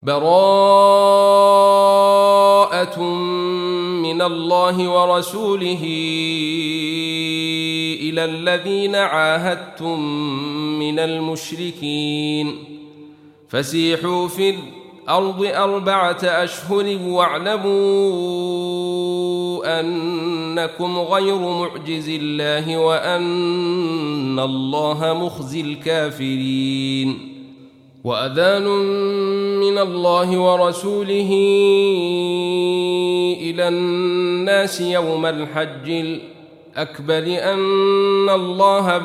براءة من الله ورسوله إلى الذين عاهدتم من المشركين فسيحوا في الأرض 4 أشهر واعلموا أنكم غير معجز الله وأن الله مخزي الكافرين. وأذان من الله ورسوله إلى الناس يوم الحج الأكبر أن الله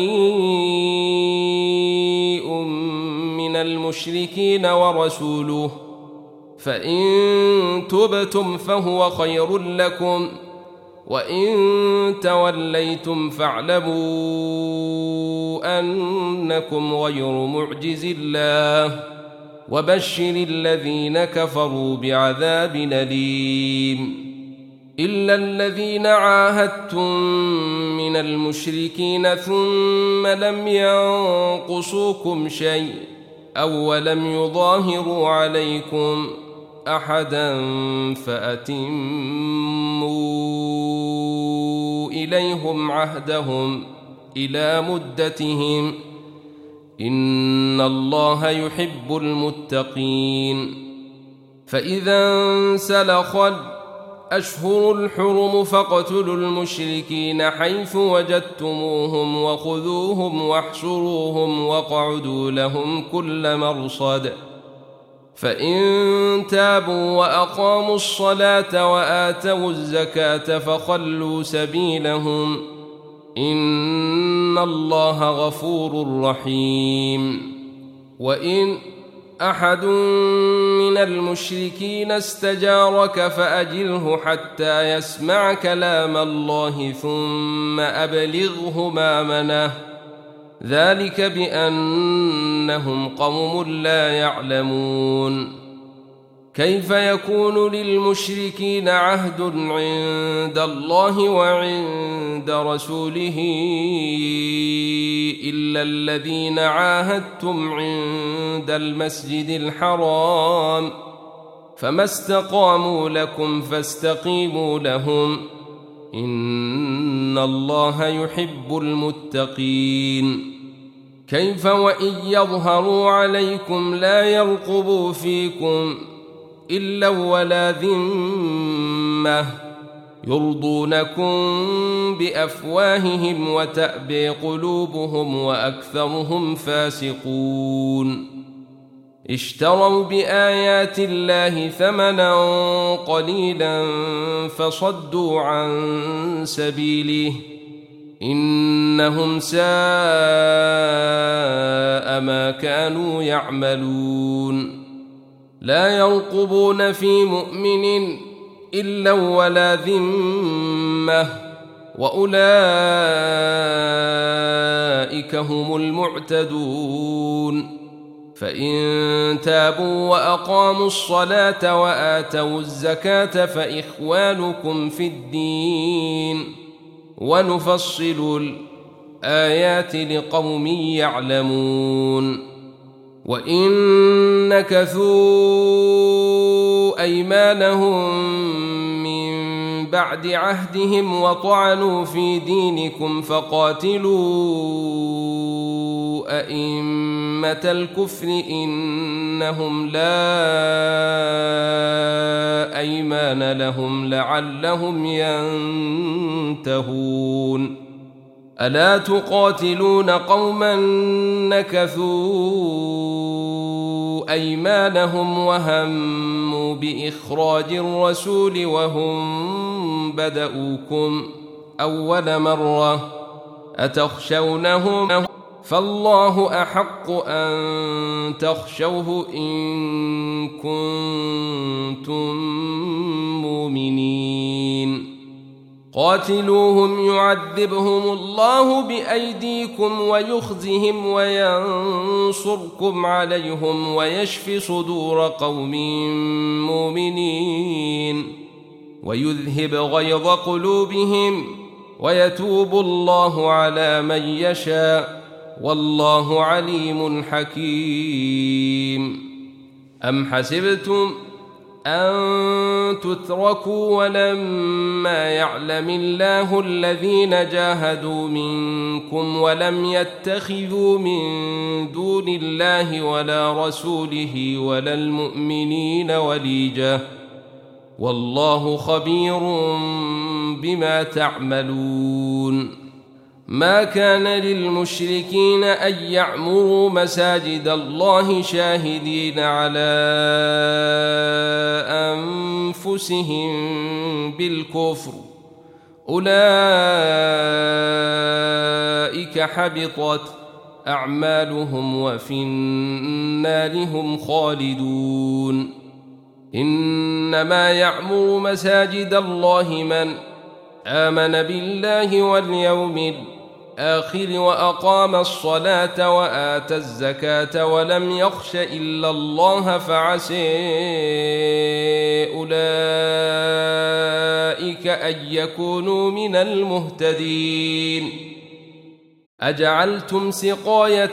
بريء من المشركين ورسوله فإن تبتم فهو خير لكم وإن توليتم فاعلموا أنكم غير معجز الله وبشر الذين كفروا بعذاب أليم. إلا الذين عاهدتم من المشركين ثم لم ينقصوكم شيء أو لم يظاهروا عليكم أحدا فأتموا إليهم عهدهم إلى مدتهم إن الله يحب المتقين. فإذا انسلخ الأشهر الحرم فاقتلوا المشركين حيث وجدتموهم وخذوهم واحصروهم واقعدوا لهم كل مرصد فإن تابوا وأقاموا الصلاة وآتوا الزكاة فخلوا سبيلهم إن الله غفور رحيم. وإن أحد من المشركين استجارك فأجره حتى يسمع كلام الله ثم أبلغه مأمنه ذلك بأنهم قوم لا يعلمون. كيف يكون للمشركين عهد عند الله وعند رسوله إلا الذين عاهدتم عند المسجد الحرام فما استقاموا لكم فاستقيموا لهم إن الله يحب المتقين. كيف وإن يظهروا عليكم لا يرقبوا فيكم إلا ولا ذمة يرضونكم بأفواههم وتأبي قلوبهم وأكثرهم فاسقون. اشتروا بآيات الله ثمنا قليلا فصدوا عن سبيله إنهم ساء ما كانوا يعملون. لا يرقبون في مؤمن إلا ولا ذمة وأولئك هم المعتدون. فإن تابوا وأقاموا الصلاة وآتوا الزكاة فإخوانكم في الدين ونفصل الآيات لقوم يعلمون. وإن نكثوا أيمانهم من بعد عهدهم وطعنوا في دينكم فقاتلوا أئمة الكفر إنهم لا أيمان لهم لعلهم ينتهون. ألا تقاتلون قوما نكثوا أيمانهم وهموا بإخراج الرسول وهم بدؤوكم أول مرة أتخشونهم فالله أحق أن تخشوه إن كنتم مؤمنين. قاتلوهم يعذبهم الله بأيديكم ويخزهم وينصركم عليهم ويشف صدور قوم مؤمنين ويذهب غيظ قلوبهم ويتوب الله على من يشاء والله عليم حكيم. أم حسبتم أن تتركوا ولما يعلم الله الذين جاهدوا منكم ولم يتخذوا من دون الله ولا رسوله ولا المؤمنين وليجة والله خبير بما تعملون ما كان للمشركين أن يعمروا مساجد الله شاهدين على أنفسهم بالكفر أولئك حبطت أعمالهم وفي النار هم خالدون إنما يعمر مساجد الله من آمن بالله واليوم الآخر وأقام الصلاة وآتى الزكاة ولم يخش إلا الله فعسى أولئك أن يكونوا من المهتدين أجعلتم سقاية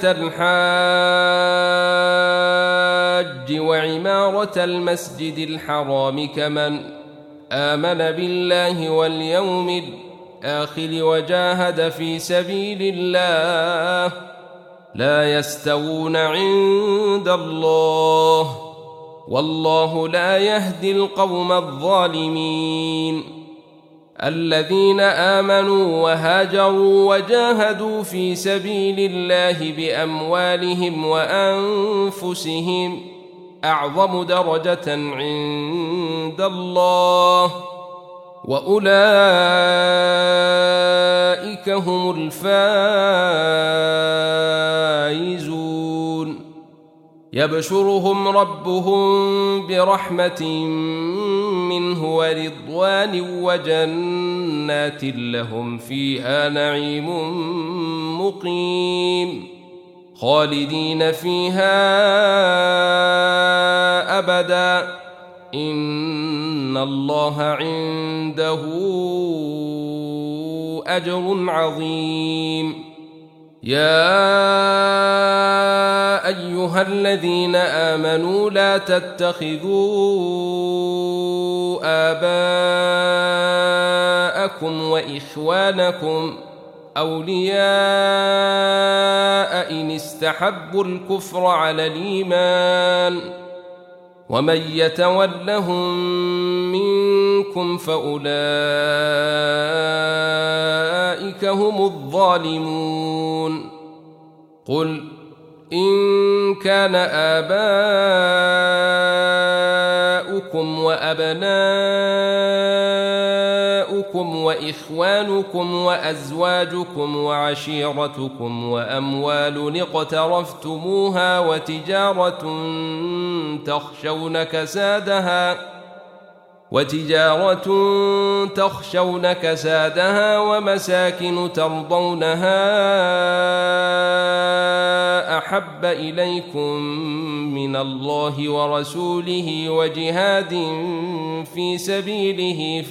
الحاج وعمارة المسجد الحرام كمن آمن بالله واليوم الآخر وجاهد في سبيل الله لا يستوون عند الله والله لا يهدي القوم الظالمين الذين آمنوا وهاجروا وجاهدوا في سبيل الله بأموالهم وأنفسهم أعظم درجة عند الله وأولئك هم الفائزون يبشرهم ربهم برحمة منه ورضوان وجنات لهم فيها نعيم مقيم خالدين فيها أبدا إن الله عنده أجر عظيم يا أيها الذين آمنوا لا تتخذوا آباءكم وإخوانكم أولياء إن استحبوا الكفر على الإيمان ومن يتولهم منكم فأولئك هم الظالمون قل إن كان آباؤكم وأبناؤكم وإخوانكم وأزواجكم وعشيرتكم وأموال اقترفتموها وتجارة تخشون كسادها ومساكن ترضونها أحب إليكم من الله ورسوله وجهاد في سبيله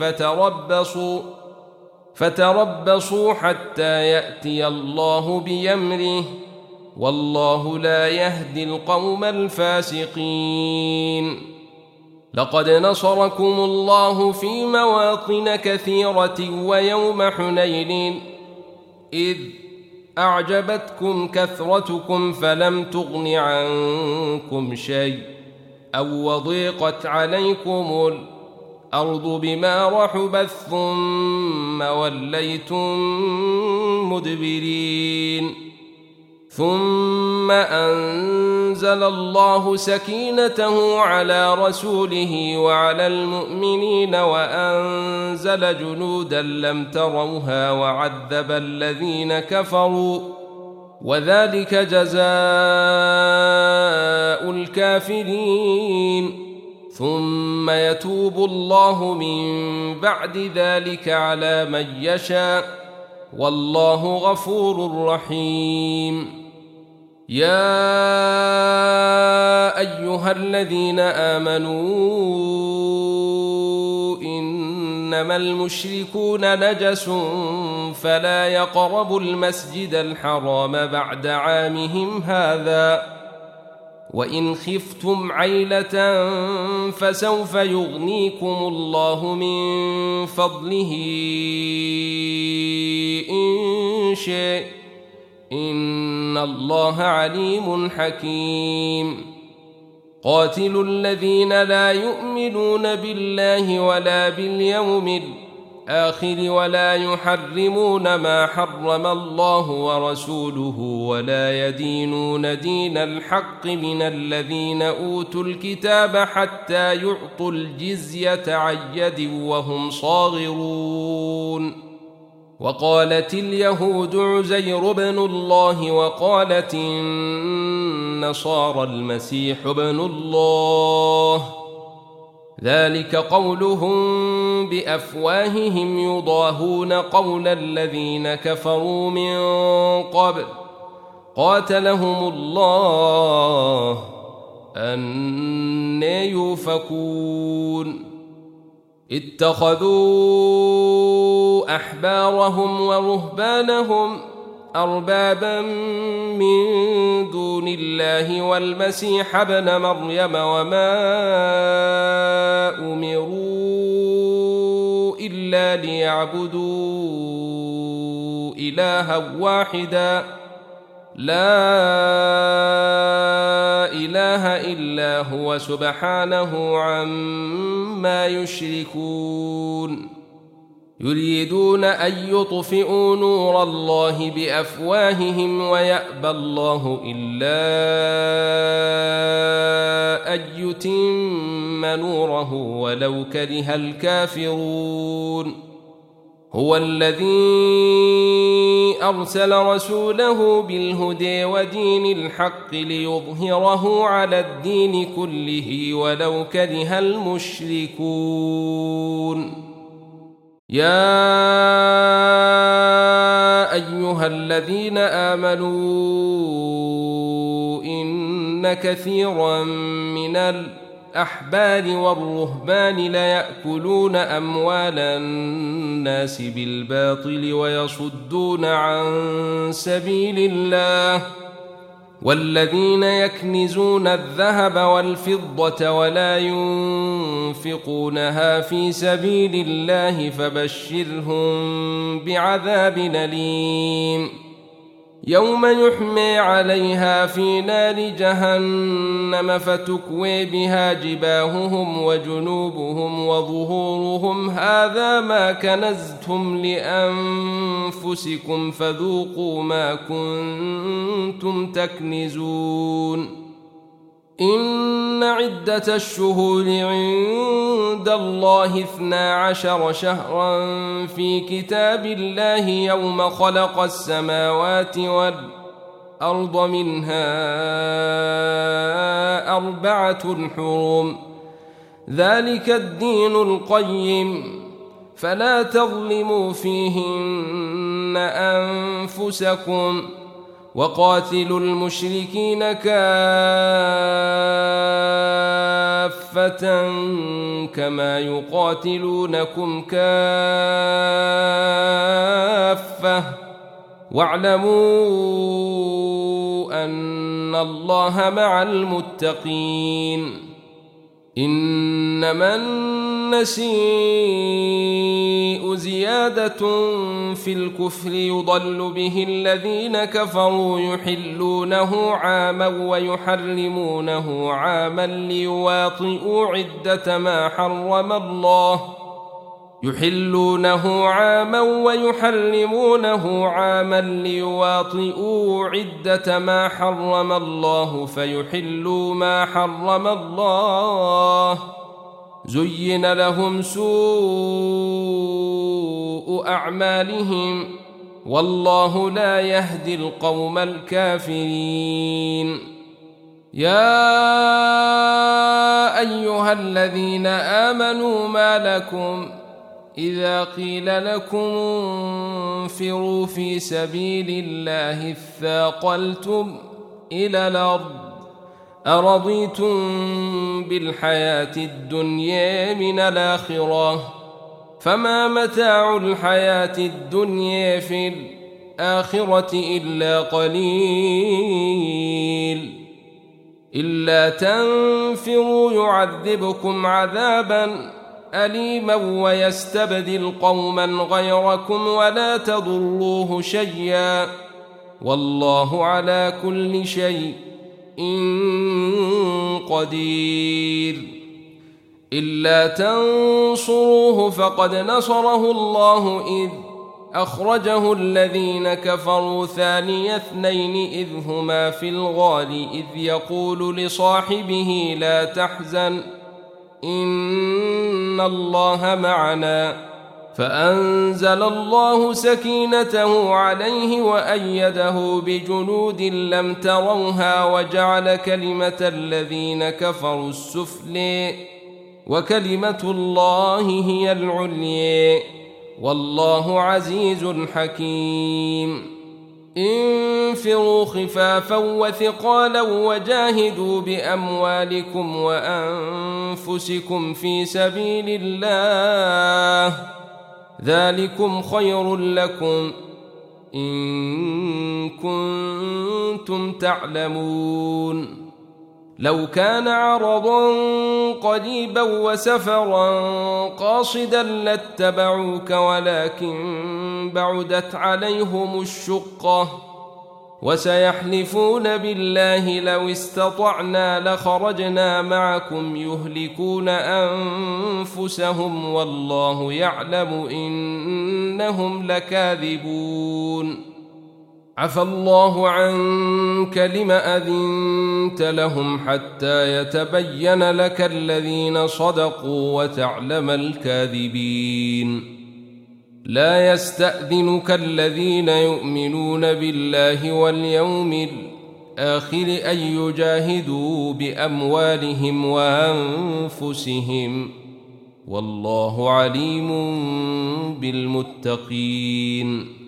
فتربصوا حتى يأتي الله بأمره والله لا يهدي القوم الفاسقين لقد نصركم الله في مواطن كثيرة ويوم حنين إذ أعجبتكم كثرتكم فلم تغن عنكم شيء أو وضيقت عليكم الأرض بما رحبت ثم وليتم مدبرين ثم أنزل الله سكينته على رسوله وعلى المؤمنين وأنزل جنودا لم تروها وعذب الذين كفروا وذلك جزاء الكافرين ثم يتوب الله من بعد ذلك على من يشاء والله غفور رحيم يا أيها الذين آمنوا إنما المشركون نجس فلا يقربوا المسجد الحرام بعد عامهم هذا وإن خفتم عيلة فسوف يغنيكم الله من فضله إن شاء إن الله عليم حكيم قاتلوا الذين لا يؤمنون بالله ولا باليوم الآخر ولا يحرمون ما حرم الله ورسوله ولا يدينون دين الحق من الذين أوتوا الكتاب حتى يعطوا الجزية عن يد وهم صاغرون وقالت اليهود عزير بن الله وقالت النصارى المسيح ابن الله ذلك قولهم بأفواههم يضاهون قول الذين كفروا من قبل قاتلهم الله أنى يؤفكون اتخذوا أحبارهم ورهبانهم أربابا من دون الله والمسيح ابن مريم وما أمروا إلا ليعبدوا إلها واحدا لا إله إلا هو سبحانه عما يشركون يريدون أن يطفئوا نور الله بأفواههم ويأبى الله إلا أن يتم نوره ولو كره الكافرون هو الذي أرسل رسوله بالهدى ودين الحق ليظهره على الدين كله ولو كره المشركون يا أيها الذين آمنوا إن كثيرا من الأحبار والرهبان ليأكلون أموال الناس بالباطل ويصدون عن سبيل الله والذين يكنزون الذهب والفضة ولا ينفقونها في سبيل الله فبشرهم بعذاب أليم يوم يحمى عليها في نار جهنم فتكوي بها جباههم وجنوبهم وظهورهم هذا ما كنزتم لأنفسكم فذوقوا ما كنتم تكنزون إن عدة الشهور عند الله 12 شهرا في كتاب الله يوم خلق السماوات والأرض منها 4 حرم ذلك الدين القيم فلا تظلموا فيهن أنفسكم وقاتلوا المشركين كافة كما يقاتلونكم كافة واعلموا أن الله مع المتقين إنما النسيء زيادة في الكفر يضل به الذين كفروا يحلونه عاما ويحرمونه عاما ليواطئوا عدة ما حرم الله يحلونه عاما ويحرمونه عاما ليواطئوا عدة ما حرم الله فيحلوا ما حرم الله زين لهم سوء أعمالهم والله لا يهدي القوم الكافرين يا أيها الذين آمنوا ما لكم إذا قيل لكم انفروا في سبيل الله اثاقلتم إلى الأرض أرضيتم بالحياة الدنيا من الآخرة فما متاع الحياة الدنيا في الآخرة إلا قليل إلا تنفروا يعذبكم عذابا أليما ويستبدل قوما غيركم ولا تضروه شيئا والله على كل شيء قدير. إلا تنصروه فقد نصره الله إذ أخرجه الذين كفروا ثاني اثنين إذ هما في الغار إذ يقول لصاحبه لا تحزن إن الله معنا فأنزل الله سكينته عليه وأيده بجنود لم تروها وجعل كلمة الذين كفروا السفلى وكلمة الله هي العليا والله عزيز حكيم. انفروا خفافا وثقالا وجاهدوا بأموالكم وأنفسكم في سبيل الله ذلكم خير لكم إن كنتم تعلمون. لو كان عرضا قريبا وسفرا قاصدا لاتبعوك ولكن بعدت عليهم الشقة وسيحلفون بالله لو استطعنا لخرجنا معكم يهلكون أنفسهم والله يعلم إنهم لكاذبون. عفى الله عنك لم أذنت لهم حتى يتبين لك الذين صدقوا وتعلم الكاذبين. لا يستأذنك الذين يؤمنون بالله واليوم الآخر أن يجاهدوا بأموالهم وأنفسهم والله عليم بالمتقين.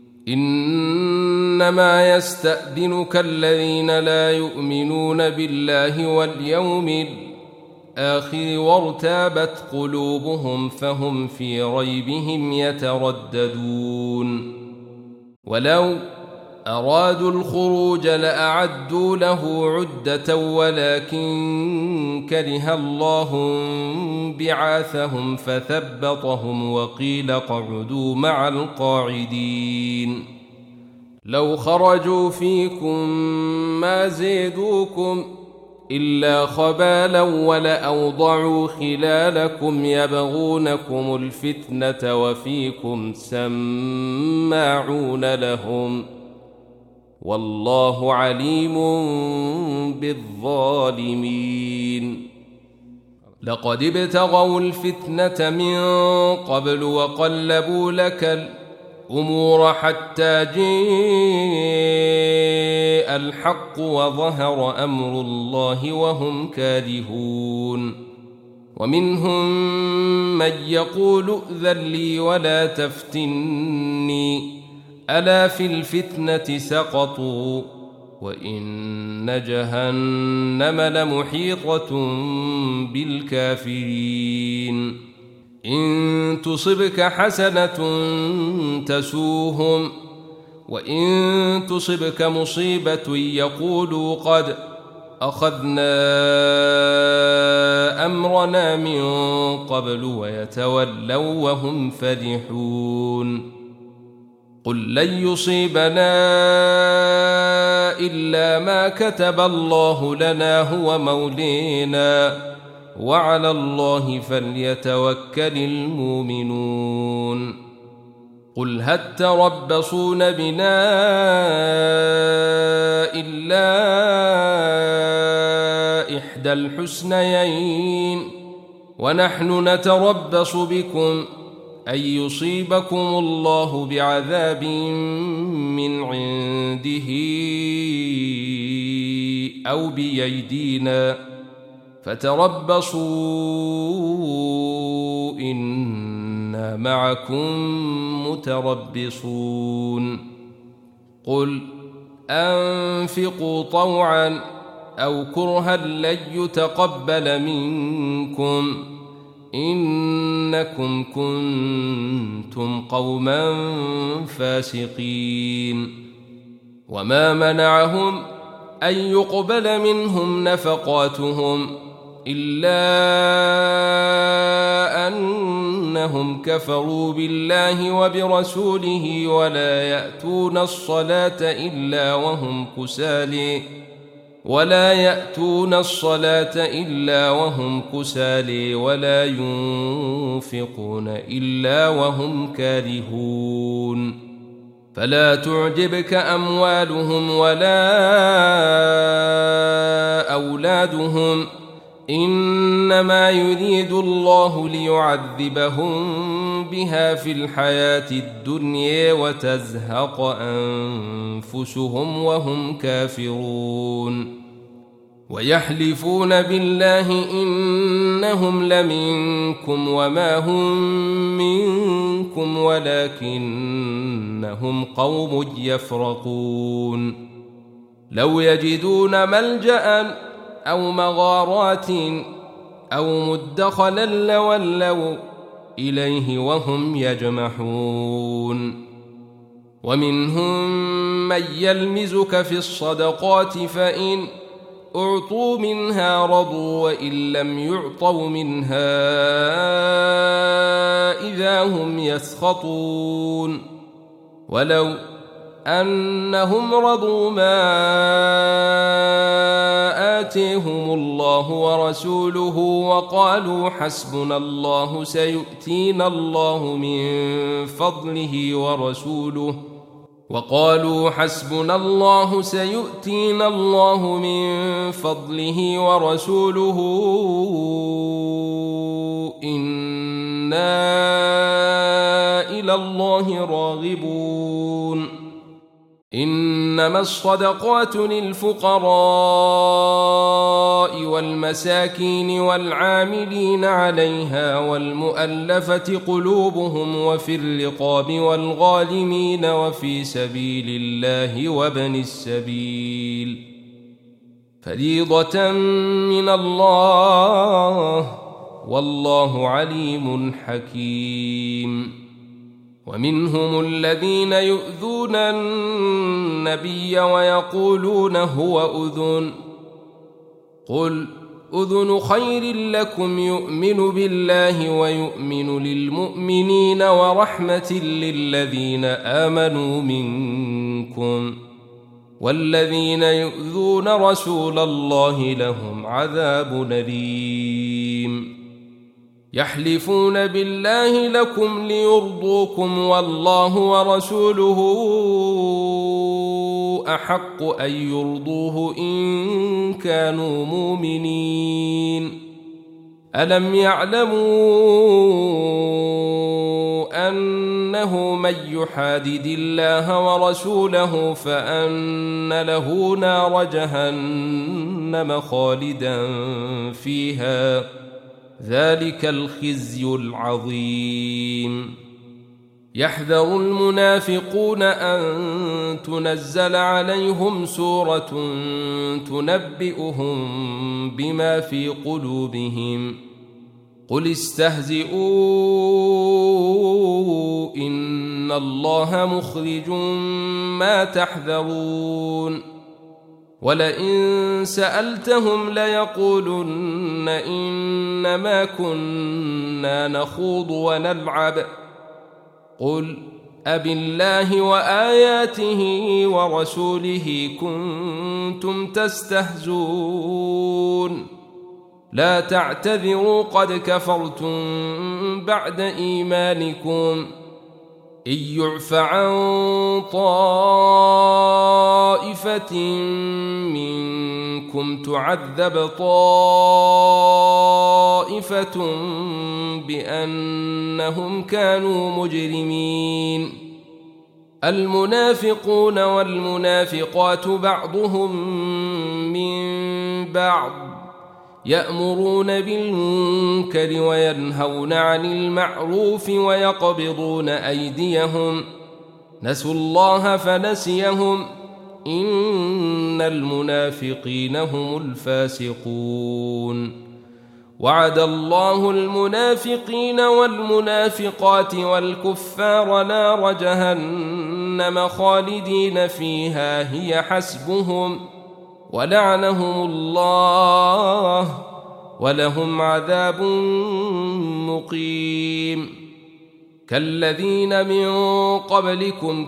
إنما يستأذنك الذين لا يؤمنون بالله واليوم الآخر وارتابت قلوبهم فهم في ريبهم يترددون. ولو أرادوا الخروج لأعدوا له عدة ولكن كره الله بعاثهم فثبطهم وقيل اقعدوا مع القاعدين. لو خرجوا فيكم ما زيدوكم إلا خبالا ولأوضعوا خلالكم يبغونكم الفتنة وفيكم سماعون لهم والله عليم بالظالمين. لقد ابتغوا الفتنة من قبل وقلبوا لك الأمور حتى جاء الحق وظهر أمر الله وهم كارهون. ومنهم من يقول ائذن لي ولا تفتني ألا في الفتنة سقطوا وإن جهنم لمحيطة بالكافرين. إن تصبك حسنة تسوهم وإن تصبك مصيبة يقولوا قد أخذنا أمرنا من قبل ويتولوا وهم فرحون. قل لن يصيبنا إلا ما كتب الله لنا هو مولينا وعلى الله فليتوكل المؤمنون. قل هل تربصون بنا إلا إحدى الحسنيين ونحن نتربص بكم أن يصيبكم الله بعذاب من عنده أو بأيدينا فتربصوا إنا معكم متربصون. قل أنفقوا طوعا أو كرها لن يتقبل منكم إنكم كنتم قوما فاسقين. وما منعهم أن يقبل منهم نفقاتهم إلا أنهم كفروا بالله وبرسوله ولا يأتون الصلاة إلا وهم كسالى ولا ينفقون إلا وهم كارهون فلا تعجبك أموالهم ولا أولادهم إنما يريد الله ليعذبهم بها في الحياة الدنيا وتزهق أنفسهم وهم كافرون ويحلفون بالله إنهم لمنكم وما هم منكم ولكنهم قوم يفرقون لو يجدون ملجأ أو مغارات أو مدخلا لولوا إليه وهم يجمحون ومنهم من يلمزك في الصدقات فإن أعطوا منها رضوا وإن لم يعطوا منها إذا هم يسخطون ولو أنهم رضوا ما آتيهم الله ورسوله وقالوا حسبنا الله سيؤتينا الله من فضله ورسوله إنا إلى الله راغبون إنما الصدقات للفقراء والمساكين والعاملين عليها والمؤلفة قلوبهم وفي الرقاب والغالمين وفي سبيل الله وابن السبيل فريضة من الله والله عليم حكيم ومنهم الذين يؤذون النبي ويقولون هو أذن قل أذن خير لكم يؤمن بالله ويؤمن للمؤمنين ورحمة للذين آمنوا منكم والذين يؤذون رسول الله لهم عذاب أليم يحلفون بالله لكم ليرضوكم والله ورسوله أحق أن يرضوه إن كانوا مؤمنين ألم يعلموا أنه من يحادد الله ورسوله فأن له نار جهنم خالدا فيها ذلك الخزي العظيم يحذر المنافقون أن تنزل عليهم سورة تنبئهم بما في قلوبهم قل استهزئوا إن الله مخرج ما تحذرون ولئن سألتهم ليقولن إنما كنا نخوض ونلعب قل أبالله وآياته ورسوله كنتم تستهزون لا تعتذروا قد كفرتم بعد إيمانكم إن يعف عن طائفة منكم تعذب طائفة بأنهم كانوا مجرمين المنافقون والمنافقات بعضهم من بعض يأمرون بالمنكر وينهون عن المعروف ويقبضون أيديهم نسوا الله فنسيهم إن المنافقين هم الفاسقون وعد الله المنافقين والمنافقات والكفار نار جهنم خالدين فيها هي حسبهم ولعنهم الله ولهم عذاب مقيم. كالذين من قبلكم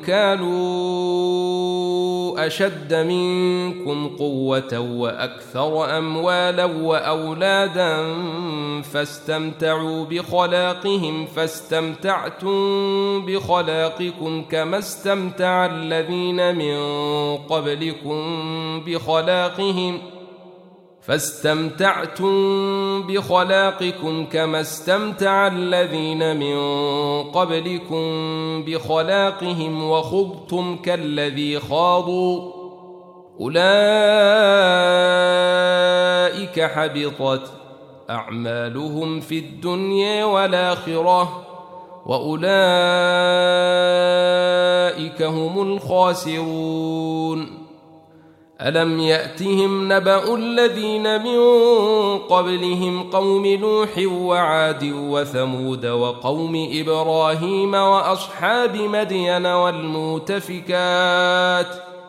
كانوا أشد منكم قوة وأكثر أموالا وأولادا فاستمتعوا بخلاقهم فاستمتعتم بخلاقكم كما استمتع الذين من قبلكم بخلاقهم كما استمتع الذين من قبلكم بخلاقهم وخضتم كالذي خاضوا أولئك حبطت أعمالهم في الدنيا والآخرة وأولئك هم الخاسرون. ألم يأتهم نبأ الذين من قبلهم قوم نوح وعاد وثمود وقوم إبراهيم وأصحاب مدين والمؤتفكات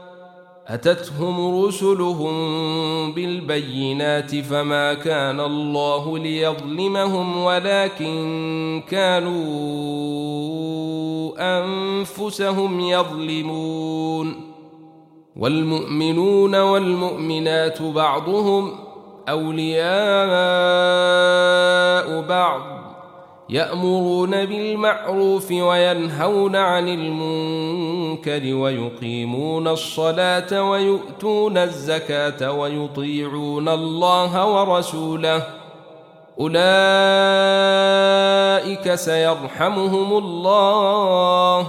أتتهم رسلهم بالبينات فما كان الله ليظلمهم ولكن كانوا أنفسهم يظلمون. والمؤمنون والمؤمنات بعضهم أولياء بعض يأمرون بالمعروف وينهون عن المنكر ويقيمون الصلاة ويؤتون الزكاة ويطيعون الله ورسوله أولئك سيرحمهم الله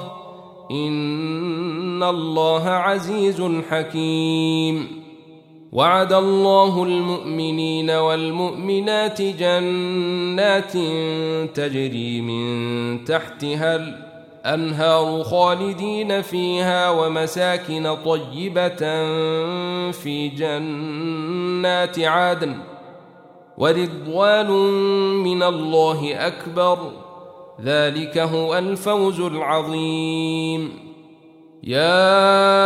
إن الله عزيز حكيم. وعد الله المؤمنين والمؤمنات جنات تجري من تحتها الأنهار خالدين فيها ومساكن طيبة في جنات عدن ورضوان من الله أكبر ذلك هو الفوز العظيم. يا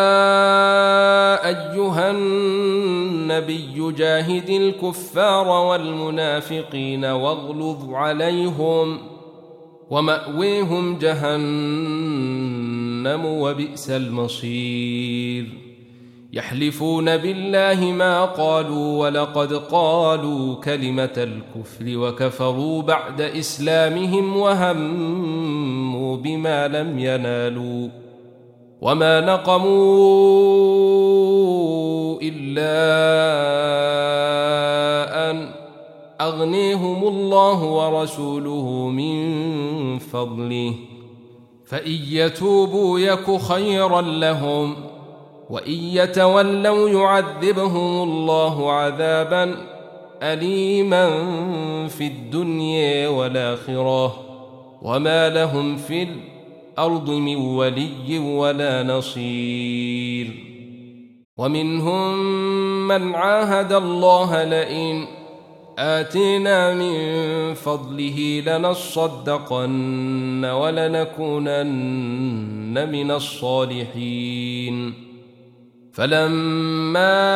أيها النبي جاهد الكفار والمنافقين واغلظ عليهم ومأويهم جهنم وبئس المصير. يحلفون بالله ما قالوا ولقد قالوا كلمة الكفر وكفروا بعد إسلامهم وهموا بما لم ينالوا وما نقموا إلا أن أغنيهم الله ورسوله من فضله فإن يتوبوا يك خيرا لهم وإن يتولوا يعذبهم الله عذابا أليما في الدنيا والآخرة وما لهم في الأرض من ولي ولا نصير. ومنهم من عاهد الله لئن آتينا من فضله لنصدقن ولنكونن من الصالحين. فلما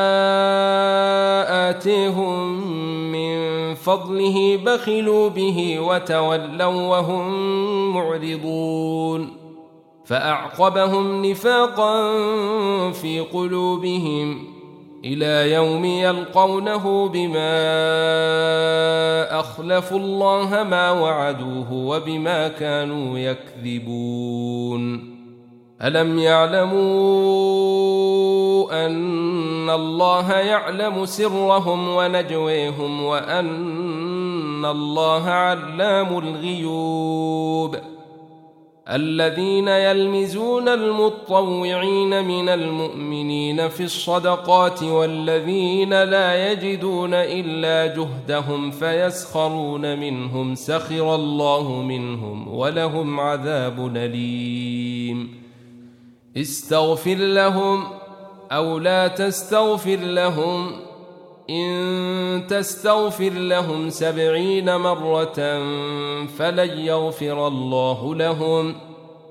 آتيهم من فضله بخلوا به وتولوا وهم معرضون فأعقبهم نفاقا في قلوبهم إلى يوم يلقونه بما أخلفوا الله ما وعدوه وبما كانوا يكذبون. ألم يعلموا أن الله يعلم سرهم ونجويهم وأن الله علام الغيوب. الذين يلمزون المطوعين من المؤمنين في الصدقات والذين لا يجدون إلا جهدهم فيسخرون منهم سخر الله منهم ولهم عذاب أليم. استغفر لهم أو لا تستغفر لهم إن تستغفر لهم 70 مرة فلن يغفر الله لهم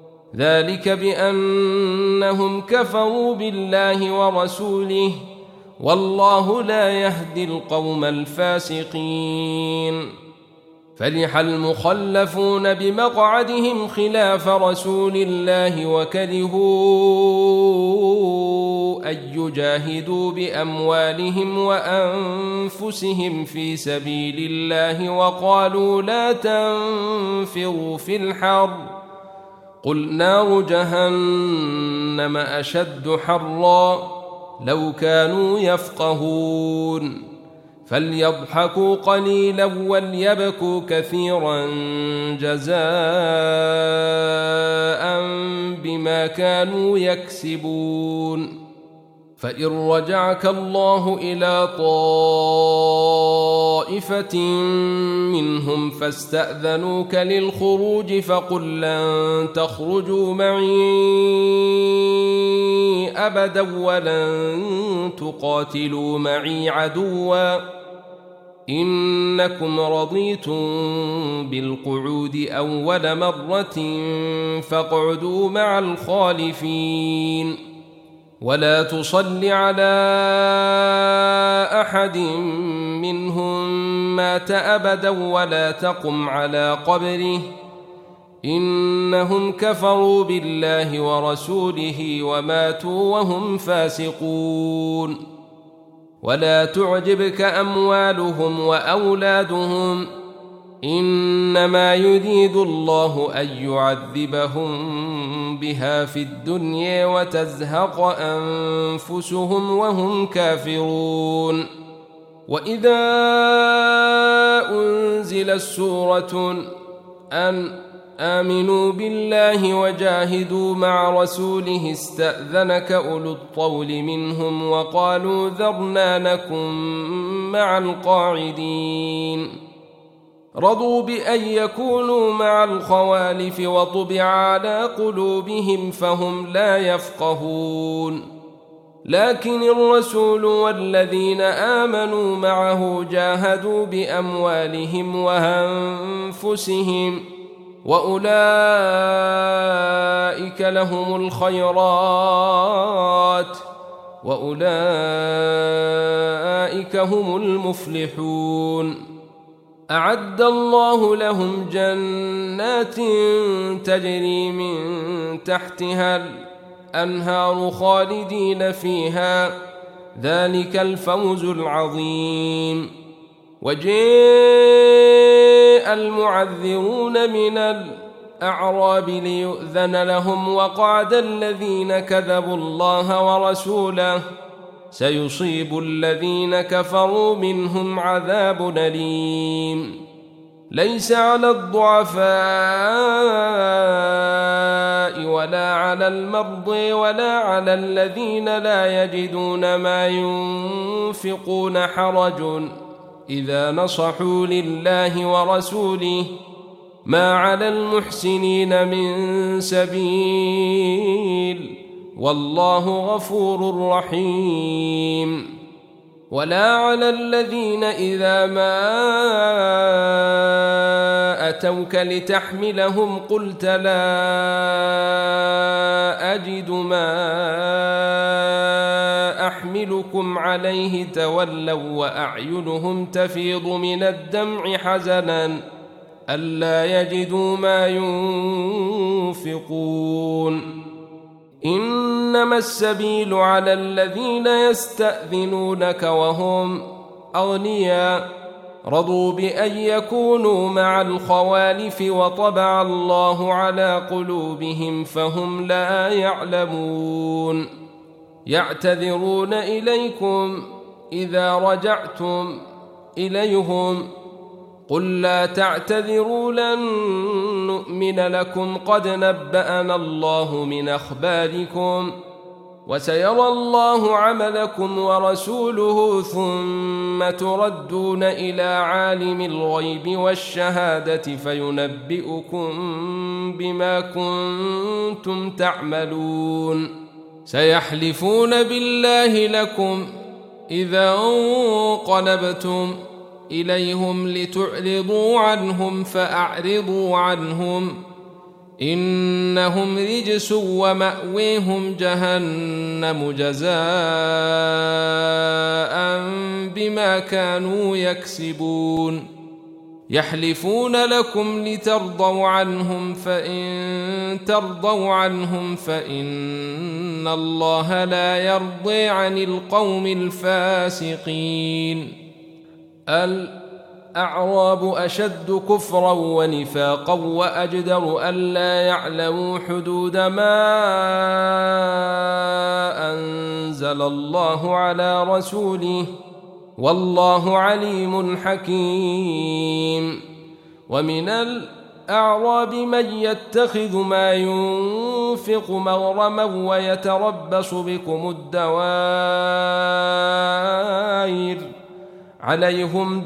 ذلك بأنهم كفروا بالله ورسوله والله لا يهدي القوم الفاسقين. فرح المخلفون بمقعدهم خلاف رسول الله وكرهوا أن يجاهدوا بأموالهم وأنفسهم في سبيل الله وقالوا لا تنفروا في الحر قل نار جهنم أشد حرا لو كانوا يفقهون. فليضحكوا قليلا وليبكوا كثيرا جزاء بما كانوا يكسبون. فإن رجعك الله إلى طائفة منهم فاستأذنوك للخروج فقل لن تخرجوا معي أبدا ولن تقاتلوا معي عدوا إنكم رضيتم بالقعود أول مرة فاقعدوا مع الخالفين. ولا تصل على أحد منهم مات أبدا ولا تقم على قبره إنهم كفروا بالله ورسوله وماتوا وهم فاسقون. ولا تعجبك أموالهم وأولادهم إنما يريد الله أن يعذبهم بها في الدنيا وتزهق أنفسهم وهم كافرون. وإذا أنزلت سورة أن آمنوا بالله وجاهدوا مع رسوله استأذنك أولو الطول منهم وقالوا ذرنا نكن مع القاعدين. رضوا بأن يكونوا مع الخوالف وطبع على قلوبهم فهم لا يفقهون. لكن الرسول والذين آمنوا معه جاهدوا بأموالهم وأنفسهم وأولئك لهم الخيرات وأولئك هم المفلحون. أعد الله لهم جنات تجري من تحتها الأنهار خالدين فيها ذلك الفوز العظيم. وجاء المعذرون من الأعراب ليؤذن لهم وقعد الذين كذبوا الله ورسوله سيصيب الذين كفروا منهم عذاب أليم. ليس على الضعفاء ولا على المرضى ولا على الذين لا يجدون ما ينفقون حرج إذا نصحوا لله ورسوله ما على المحسنين من سبيل والله غفور رحيم. ولا على الذين إذا ما أتوك لتحملهم قلت لا أجد ما أحملكم عليه تولوا وأعينهم تفيض من الدمع حزنا ألا يجدوا ما ينفقون. إنما السبيل على الذين يستأذنونك وهم أغنياء رضوا بأن يكونوا مع الخوالف وطبع الله على قلوبهم فهم لا يعلمون. يعتذرون إليكم إذا رجعتم إليهم قل لا تعتذروا لن نؤمن لكم قد نبأنا الله من أخباركم وسيرى الله عملكم ورسوله ثم تردون إلى عالم الغيب والشهادة فينبئكم بما كنتم تعملون. سيحلفون بالله لكم إذا انقلبتم إليهم لتعرضوا عنهم فأعرضوا عنهم إنهم رجس ومأويهم جهنم جزاء بما كانوا يكسبون يحلفون لكم لترضوا عنهم فإن ترضوا عنهم فإن الله لا يرضي عن القوم الفاسقين. الأعراب أشد كفرا ونفاقا وأجدر ألا يعلموا حدود ما أنزل الله على رسوله والله عليم حكيم. ومن الأعراب من يتخذ ما ينفق مغرما ويتربص بكم الدوائر عليهم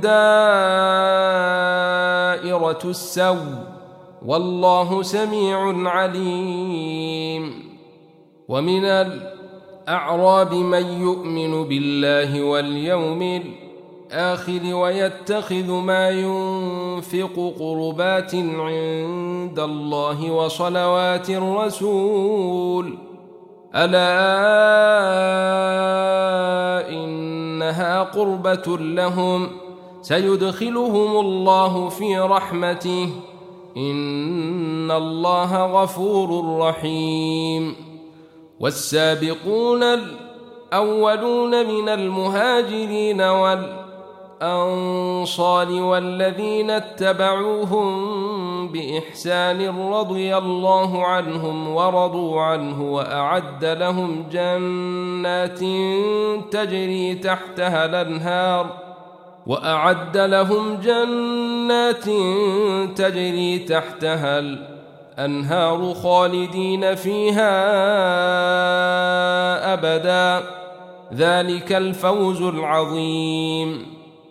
دائرة السوء والله سميع عليم. ومن الأعراب من يؤمن بالله واليوم الآخر ويتخذ ما ينفق قربات عند الله وصلوات الرسول ألا إنها قربة لهم سيدخلهم الله في رحمته إن الله غفور رحيم. والسابقون الأولون من المهاجرين والأنصار والذين اتبعوهم بإحسان رضي الله عنهم ورضوا عنه وأعد لهم جنات تجري تحتها الأنهار خالدين فيها أبدا ذلك الفوز العظيم.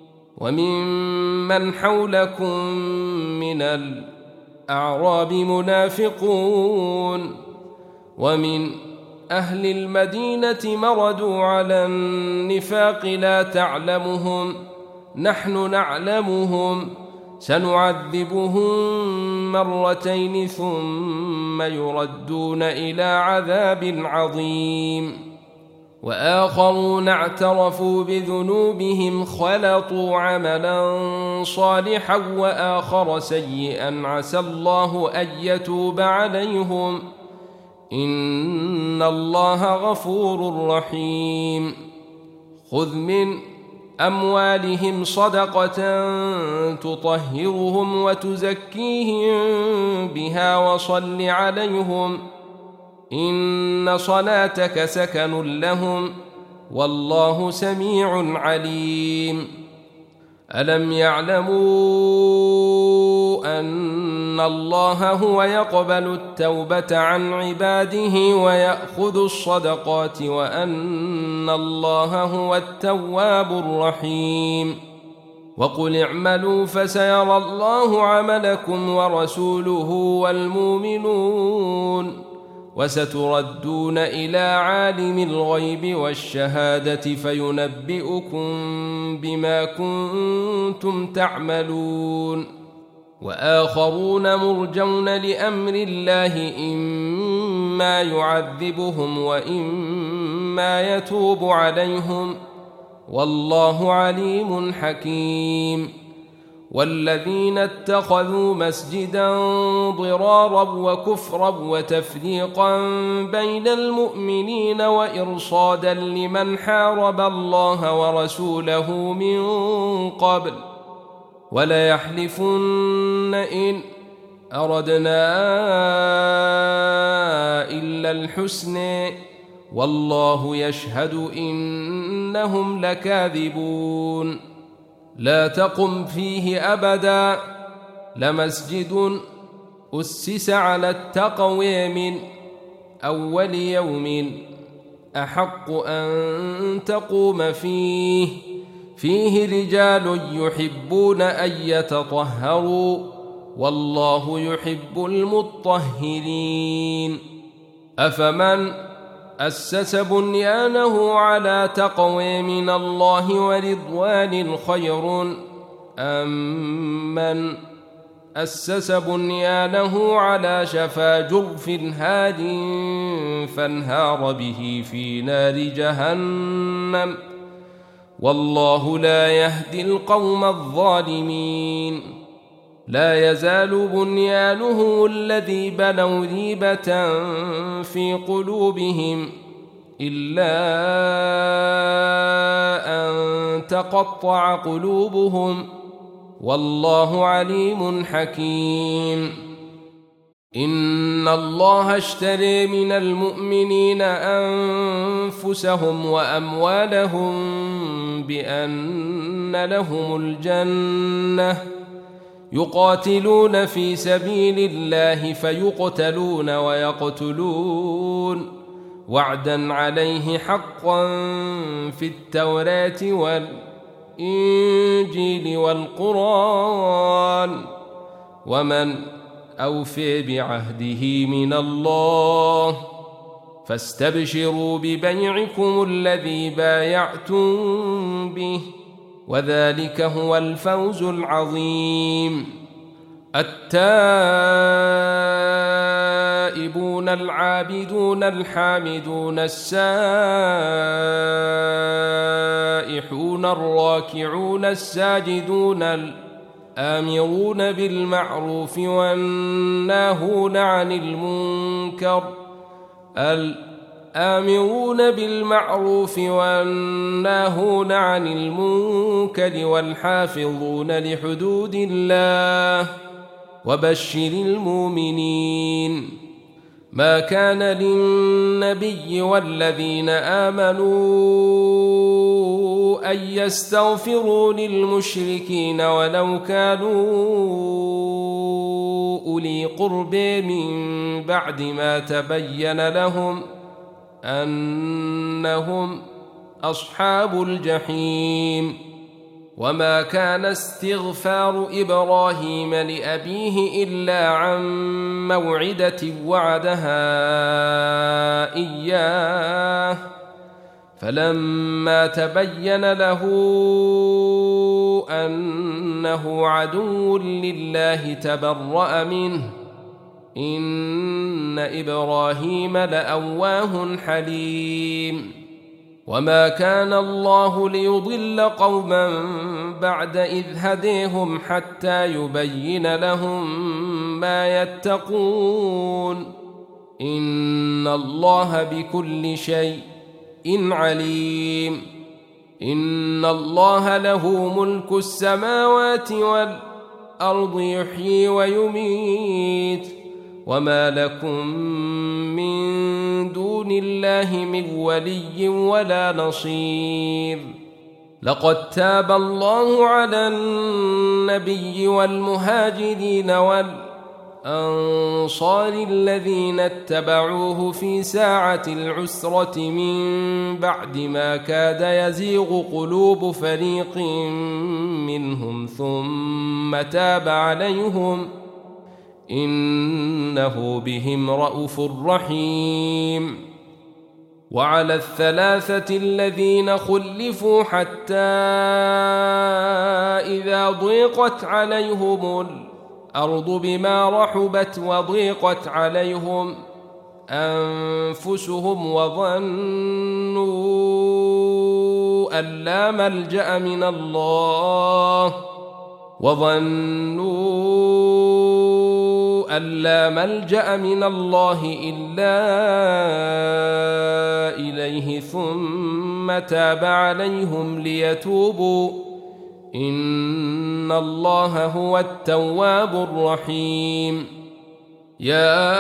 وممن حولكم من الأعراب منافقون ومن أهل المدينة مردوا على النفاق لا تعلمهم نحن نعلمهم سنعذبهم مرتين ثم يردون إلى عذاب عظيم. وآخرون اعترفوا بذنوبهم خلطوا عملا صالحا وآخر سيئا عسى الله أن يتوب عليهم إن الله غفور رحيم. خذ من أموالهم صدقة تطهرهم وتزكيهم بها وصل عليهم إن صلاتك سكن لهم والله سميع عليم. ألم يعلموا أن الله هو يقبل التوبة عن عباده ويأخذ الصدقات وأن الله هو التواب الرحيم. وقل اعملوا فسيرى الله عملكم ورسوله والمؤمنون وستردون إلى عالم الغيب والشهادة فينبئكم بما كنتم تعملون. وآخرون مرجون لأمر الله إما يعذبهم وإما يتوب عليهم والله عليم حكيم. والذين اتخذوا مسجدا ضرارا وكفرا وتفريقا بين المؤمنين وإرصادا لمن حارب الله ورسوله من قبل وليحلفن إن أردنا إلا الحسن والله يشهد إنهم لكاذبون. لا تقم فيه أبدا لمسجد أسس على التقوى من أول يوم أحق أن تقوم فيه رجال يحبون أن يتطهروا والله يحب المطهرين. أفمن أسس بنيانه على تقوى من الله ورضوان خير أم من أسس بنيانه على شفا جرف هاد فانهار به في نار جهنم والله لا يهدي القوم الظالمين لا يزال بنيانه الذي بنوا ريبة في قلوبهم إلا أن تقطع قلوبهم والله عليم حكيم إن الله اشتري من المؤمنين أنفسهم وأموالهم بأن لهم الجنة يقاتلون في سبيل الله فيقتلون ويقتلون وعدا عليه حقا في التوراة والإنجيل والقرآن ومن أوفي بعهده من الله فاستبشروا ببيعكم الذي بايعتم به وذلك هو الفوز العظيم التائبون العابدون الحامدون السائحون الراكعون الساجدون الآمرون بالمعروف والناهون عن المنكر الآمرون بالمعروف والناهون عن المنكر والحافظون لحدود الله وبشر المؤمنين ما كان للنبي والذين آمنوا أن يستغفروا للمشركين ولو كانوا أولي قرب من بعد ما تبين لهم أنهم أصحاب الجحيم وما كان استغفار إبراهيم لأبيه إلا عن موعدة وعدها إياه فلما تبين له أنه عدو لله تبرأ منه إن إبراهيم لأواه حليم وما كان الله ليضل قوما بعد إذ هديهم حتى يبين لهم ما يتقون إن الله بكل شيء عليم إن الله له ملك السماوات والأرض يحيي ويميت وما لكم من دون الله من ولي ولا نصير لقد تاب الله على النبي والمهاجرين والأنصار الذين اتبعوه في ساعة العسرة من بعد ما كاد يزيغ قلوب فريق منهم ثم تاب عليهم إنه بهم رءوف رحيم وعلى الثلاثة الذين خلفوا حتى إذا ضيقت عليهم الأرض بما رحبت وضيقت عليهم أنفسهم وظنوا أن لا ملجأ من الله إلا إليه ثم تاب عليهم ليتوبوا إن الله هو التواب الرحيم يا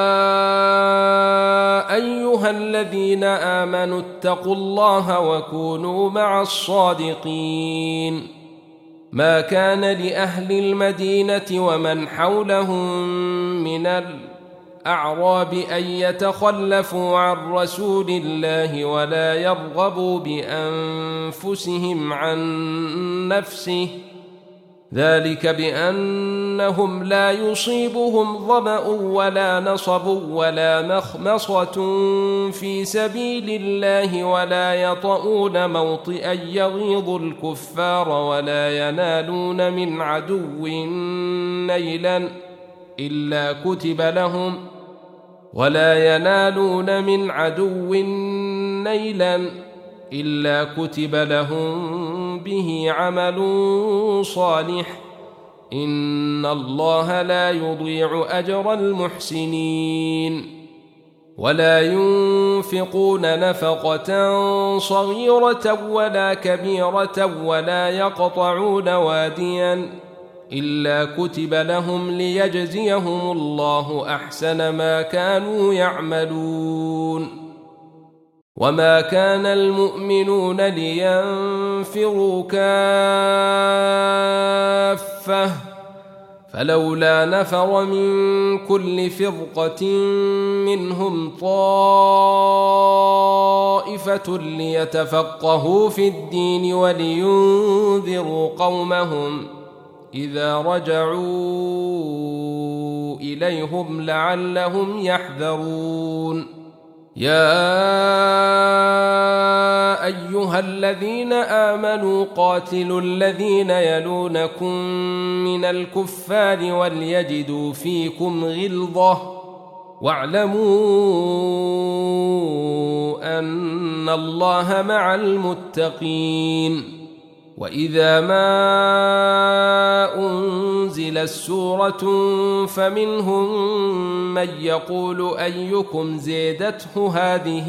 أيها الذين آمنوا اتقوا الله وكونوا مع الصادقين ما كان لأهل المدينة ومن حولهم من الأعراب أن يتخلفوا عن رسول الله ولا يرغبوا بأنفسهم عن نفسه ذلك بأنهم لا يصيبهم ظمأ ولا نصب ولا مخمصة في سبيل الله ولا يطؤون موطئا يغيظ الكفار ولا ينالون من عدو نيلا إلا كتب لهم ولا ينالون من عدو نيلا إلا كتب لهم به عمل صالح إن الله لا يضيع أجر المحسنين ولا ينفقون نفقة صغيرة ولا كبيرة ولا يقطعون واديا إلا كتب لهم ليجزيهم الله أحسن ما كانوا يعملون وما كان المؤمنون لينفروا كافة فلولا نفر من كل فرقة منهم طائفة ليتفقهوا في الدين ولينذروا قومهم إذا رجعوا إليهم لعلهم يحذرون يا أيها الذين آمنوا قاتلوا الذين يلونكم من الكفار وليجدوا فيكم غلظة واعلموا أن الله مع المتقين وإذا ما أنزلت سورة فمنهم من يقول أيكم زادته هذه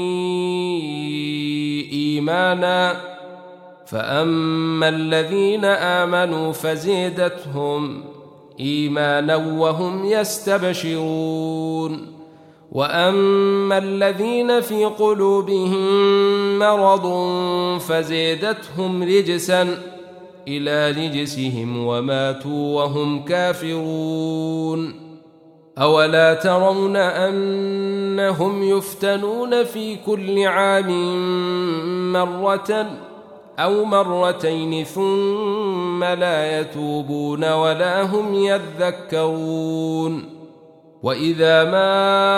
إيمانا فأما الذين آمنوا فزادتهم إيمانا وهم يستبشرون وأما الذين في قلوبهم مرض فزادتهم رجسا إلى رجسهم وماتوا وهم كافرون أولا ترون أنهم يفتنون في كل عام مرة أو مرتين ثم لا يتوبون ولا هم يذكرون وإذا ما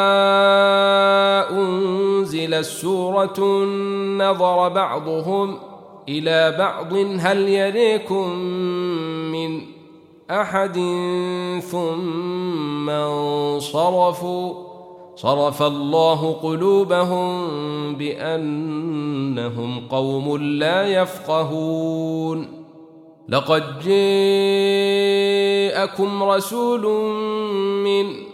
أنزلت سورة نظر بعضهم إلى بعض هل يريكم من أحد ثم انصرفوا صرف الله قلوبهم بأنهم قوم لا يفقهون لقد جاءكم رسول من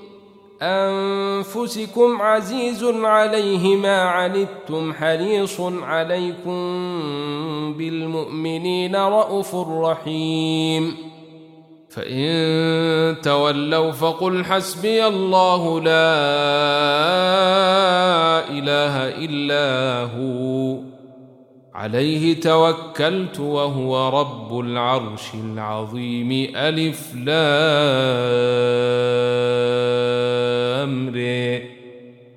أنفسكم عزيز عليه ما عنتم حريص عليكم بالمؤمنين رءوف رحيم فإن تولوا فقل حسبي الله لا إله إلا هو عليه توكلت وهو رب العرش العظيم ألف لام